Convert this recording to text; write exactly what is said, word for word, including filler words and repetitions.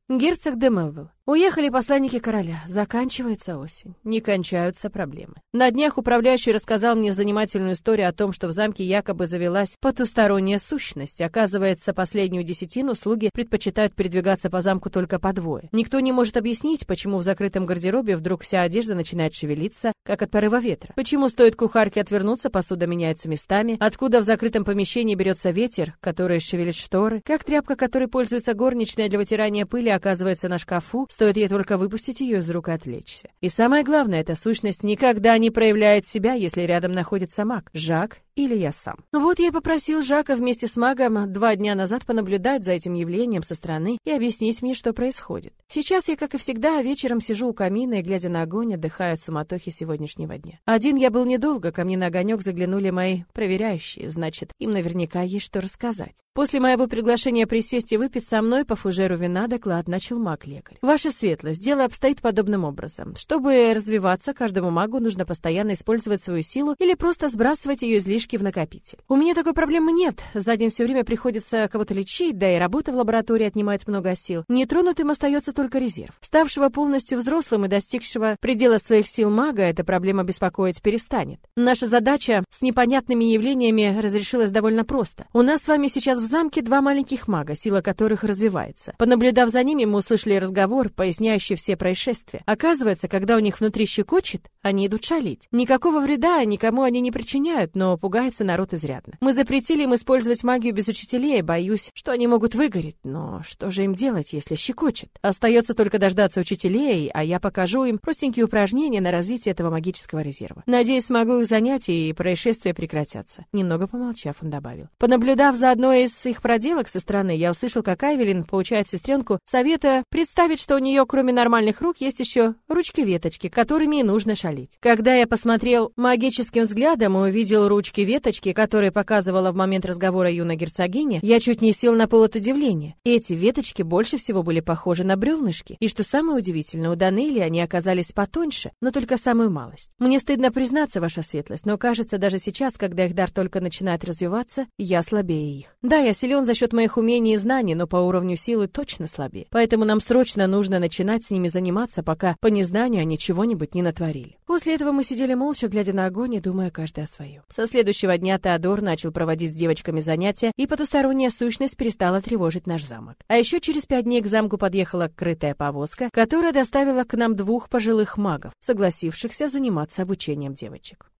Герцог де Мелвилл. Уехали посланники короля. Заканчивается осень. Не кончаются проблемы. На днях управляющий рассказал мне занимательную историю о том, что в замке якобы завелась потусторонняя сущность. Оказывается, последнюю десятину слуги предпочитают передвигаться по замку только по двое. Никто не может объяснить, почему в закрытом гардеробе вдруг вся одежда начинает шевелиться, как от порыва ветра. Почему стоит кухарке отвернуться, посуда меняется местами. Откуда в закрытом помещении берется ветер, который шевелит шторы. Как тряпка, которой пользуется горничная для вытирания пыли, оказывается на шкафу. Стоит ей только выпустить ее из рук и отвлечься. И самое главное, эта сущность никогда не проявляет себя, если рядом находится маг, Жак или я сам. Вот я попросил Жака вместе с магом два дня назад понаблюдать за этим явлением со стороны и объяснить мне, что происходит. Сейчас я, как и всегда, вечером сижу у камина и, глядя на огонь, отдыхаю от суматохи сегодняшнего дня. Один я был недолго, ко мне на огонек заглянули мои проверяющие, значит, им наверняка есть что рассказать. После моего приглашения присесть и выпить со мной по фужеру вина доклад начал маг-лекарь. Ваша светлость, дело обстоит подобным образом. Чтобы развиваться, каждому магу нужно постоянно использовать свою силу или просто сбрасывать ее излишки в накопитель. У меня такой проблемы нет. За день все время приходится кого-то лечить, да и работа в лаборатории отнимает много сил. Нетронутым остается только резерв. Ставшего полностью взрослым и достигшего предела своих сил мага, эта проблема беспокоить перестанет. Наша задача с непонятными явлениями разрешилась довольно просто. У нас с вами сейчас в замке два маленьких мага, сила которых развивается. Понаблюдав за ними, мы услышали разговор, поясняющий все происшествия. Оказывается, когда у них внутри щекочет, они идут шалить. Никакого вреда никому они не причиняют, но пугается народ изрядно. Мы запретили им использовать магию без учителей, боюсь, что они могут выгореть. Но что же им делать, если щекочет? Остается только дождаться учителей, а я покажу им простенькие упражнения на развитие этого магического резерва. Надеюсь, смогу их занять, и происшествия прекратятся. Немного помолчав, он добавил. Понаблюдав за одной из их проделок со стороны, я услышал, как Айвелин поучает сестренку, советуя представить, что у нее, кроме нормальных рук, есть еще ручки-веточки, которыми и нужно шалить. Когда я посмотрел магическим взглядом и увидел ручки-веточки, которые показывала в момент разговора юная герцогиня, я чуть не сел на пол от удивления. Эти веточки больше всего были похожи на бревнышки, и что самое удивительное, у Данелии они оказались потоньше, но только самую малость. Мне стыдно признаться, ваша светлость, но кажется, даже сейчас, когда их дар только начинает развиваться, я слабее их. Да, я силен за счет моих умений и знаний, но по уровню силы точно слабее. Поэтому нам срочно нужно начинать с ними заниматься, пока по незнанию они чего-нибудь не натворили. После этого мы сидели молча, глядя на огонь и думая каждый о своем. Со следующего дня Теодор начал проводить с девочками занятия, и потусторонняя сущность перестала тревожить наш замок. А еще через пять дней к замку подъехала крытая повозка, которая доставила к нам двух пожилых магов, согласившихся заниматься обучением девочек.